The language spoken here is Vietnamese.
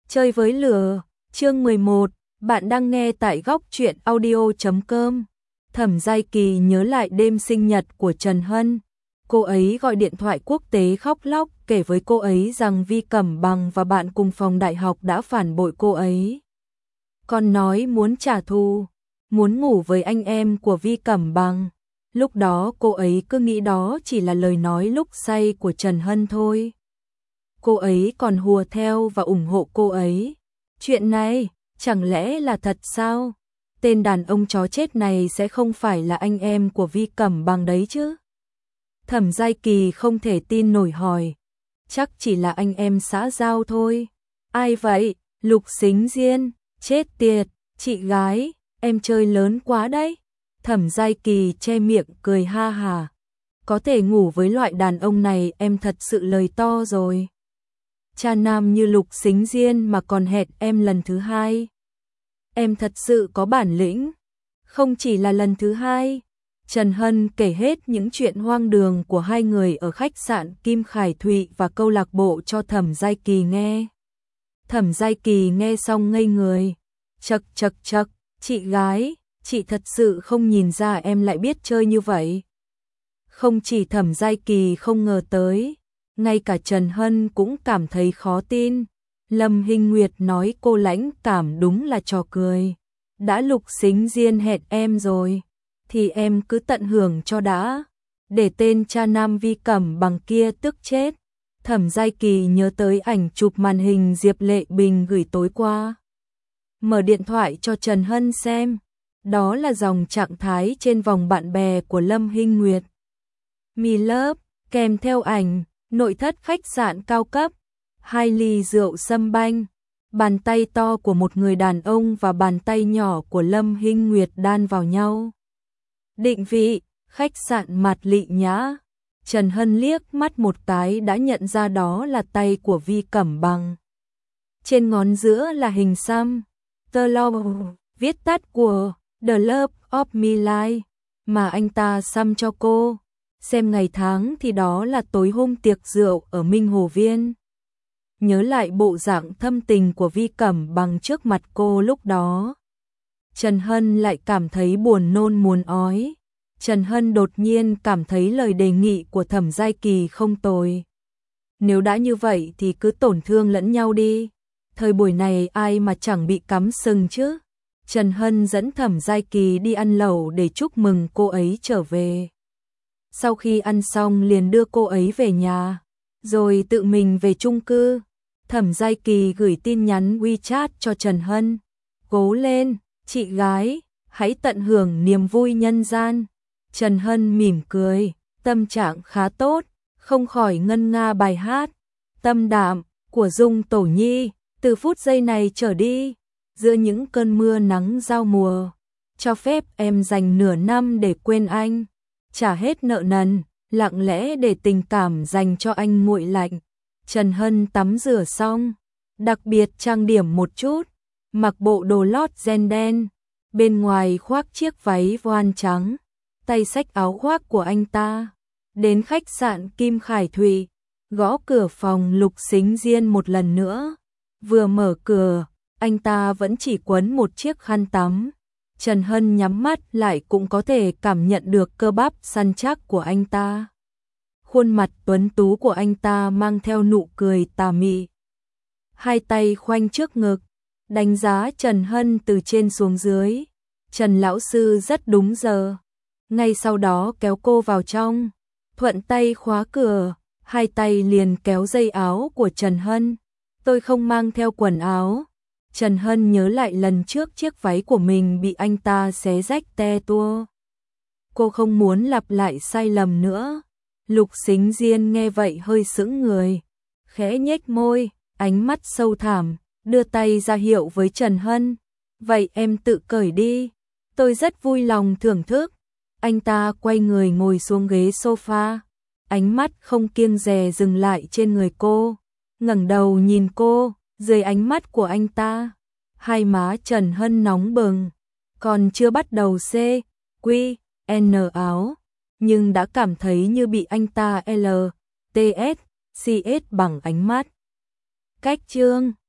Chơi với lửa, chương 11, bạn đang nghe tại góc truyện audio.com. Thẩm Giai Kỳ nhớ lại đêm sinh nhật của Trần Hân. Cô ấy gọi điện thoại quốc tế khóc lóc kể với cô ấy rằng Vi Cẩm Bằng và bạn cùng phòng đại học đã phản bội cô ấy. Còn nói muốn trả thù, muốn ngủ với anh em của Vi Cẩm Bằng. Lúc đó cô ấy cứ nghĩ đó chỉ là lời nói lúc say của Trần Hân thôi. Cô ấy còn hùa theo và ủng hộ cô ấy. Chuyện này, chẳng lẽ là thật sao? Tên đàn ông chó chết này sẽ không phải là anh em của Vi Cẩm Bằng đấy chứ? Thẩm Giai Kỳ không thể tin nổi hỏi. Chắc chỉ là anh em xã giao thôi. Ai vậy? Lục Sính Diên, chết tiệt, chị gái, em chơi lớn quá đấy. Thẩm Giai Kỳ che miệng cười ha hà. Có thể ngủ với loại đàn ông này em thật sự lời to rồi. Cha nam như Lục Sính Diên mà còn hẹn em lần thứ hai. Em thật sự có bản lĩnh. Không chỉ là lần thứ hai. Trần Hân kể hết những chuyện hoang đường của hai người ở khách sạn Kim Khải Thụy và câu lạc bộ cho Thẩm Giai Kỳ nghe. Thẩm Giai Kỳ nghe xong ngây người. Chậc chậc chậc, chị gái, chị thật sự không nhìn ra em lại biết chơi như vậy. Không chỉ Thẩm Giai Kỳ không ngờ tới, ngay cả Trần Hân cũng cảm thấy khó tin. Lâm Hinh Nguyệt nói cô lãnh cảm đúng là trò cười. Đã Lục Sính Diên hẹn em rồi, thì em cứ tận hưởng cho đã. Để tên cha nam Vi Cẩm Bằng kia tức chết. Thẩm Giai Kỳ nhớ tới ảnh chụp màn hình Diệp Lệ Bình gửi tối qua. Mở điện thoại cho Trần Hân xem. Đó là dòng trạng thái trên vòng bạn bè của Lâm Hinh Nguyệt. Me Love, kèm theo ảnh, nội thất khách sạn cao cấp, 2 ly rượu sâm banh, bàn tay to của một người đàn ông và bàn tay nhỏ của Lâm Hinh Nguyệt đan vào nhau. Định vị, khách sạn Mạt Lị Nhã. Trần Hân liếc mắt một cái đã nhận ra đó là tay của Vi Cẩm Bằng. Trên ngón giữa là hình xăm, The Love, viết tắt của The Love of My Life, mà anh ta xăm cho cô. Xem ngày tháng thì đó là tối hôm tiệc rượu ở Minh Hồ Viên. Nhớ lại bộ dạng thâm tình của Vi Cẩm Bằng trước mặt cô lúc đó. Trần Hân lại cảm thấy buồn nôn muốn ói. Trần Hân đột nhiên cảm thấy lời đề nghị của Thẩm Giai Kỳ không tồi. Nếu đã như vậy thì cứ tổn thương lẫn nhau đi. Thời buổi này ai mà chẳng bị cắm sừng chứ. Trần Hân dẫn Thẩm Giai Kỳ đi ăn lẩu để chúc mừng cô ấy trở về. Sau khi ăn xong liền đưa cô ấy về nhà, rồi tự mình về chung cư. Thẩm Giai Kỳ gửi tin nhắn WeChat cho Trần Hân. Cố lên, chị gái, hãy tận hưởng niềm vui nhân gian. Trần Hân mỉm cười, tâm trạng khá tốt, không khỏi ngân nga bài hát Tâm Đạm của Dung Tổ Nhi. Từ phút giây này trở đi, giữa những cơn mưa nắng giao mùa, cho phép em dành nửa năm để quên anh. Trả hết nợ nần, lặng lẽ để tình cảm dành cho anh nguội lạnh. Trần Hân tắm rửa xong, đặc biệt trang điểm một chút, mặc bộ đồ lót ren đen, bên ngoài khoác chiếc váy voan trắng, tay xách áo khoác của anh ta. Đến khách sạn Kim Khải Thụy, gõ cửa phòng Lục Sính Diên một lần nữa. Vừa mở cửa, anh ta vẫn chỉ quấn một chiếc khăn tắm. Trần Hân nhắm mắt lại cũng có thể cảm nhận được cơ bắp săn chắc của anh ta. Khuôn mặt tuấn tú của anh ta mang theo nụ cười tà mị. Hai tay khoanh trước ngực, đánh giá Trần Hân từ trên xuống dưới. Trần lão sư rất đúng giờ. Ngay sau đó kéo cô vào trong, thuận tay khóa cửa, hai tay liền kéo dây áo của Trần Hân. Tôi không mang theo quần áo. Trần Hân nhớ lại lần trước chiếc váy của mình bị anh ta xé rách te tua. Cô không muốn lặp lại sai lầm nữa. Lục Sính Diên nghe vậy hơi sững người, khẽ nhếch môi, ánh mắt sâu thẳm, đưa tay ra hiệu với Trần Hân. Vậy em tự cởi đi, tôi rất vui lòng thưởng thức. Anh ta quay người ngồi xuống ghế sofa, ánh mắt không kiêng dè dừng lại trên người cô, ngẩng đầu nhìn cô. Dưới ánh mắt của anh ta, hai má Trần Hân nóng bừng, còn chưa bắt đầu N áo, nhưng đã cảm thấy như bị anh ta CS bằng ánh mắt. Cách chương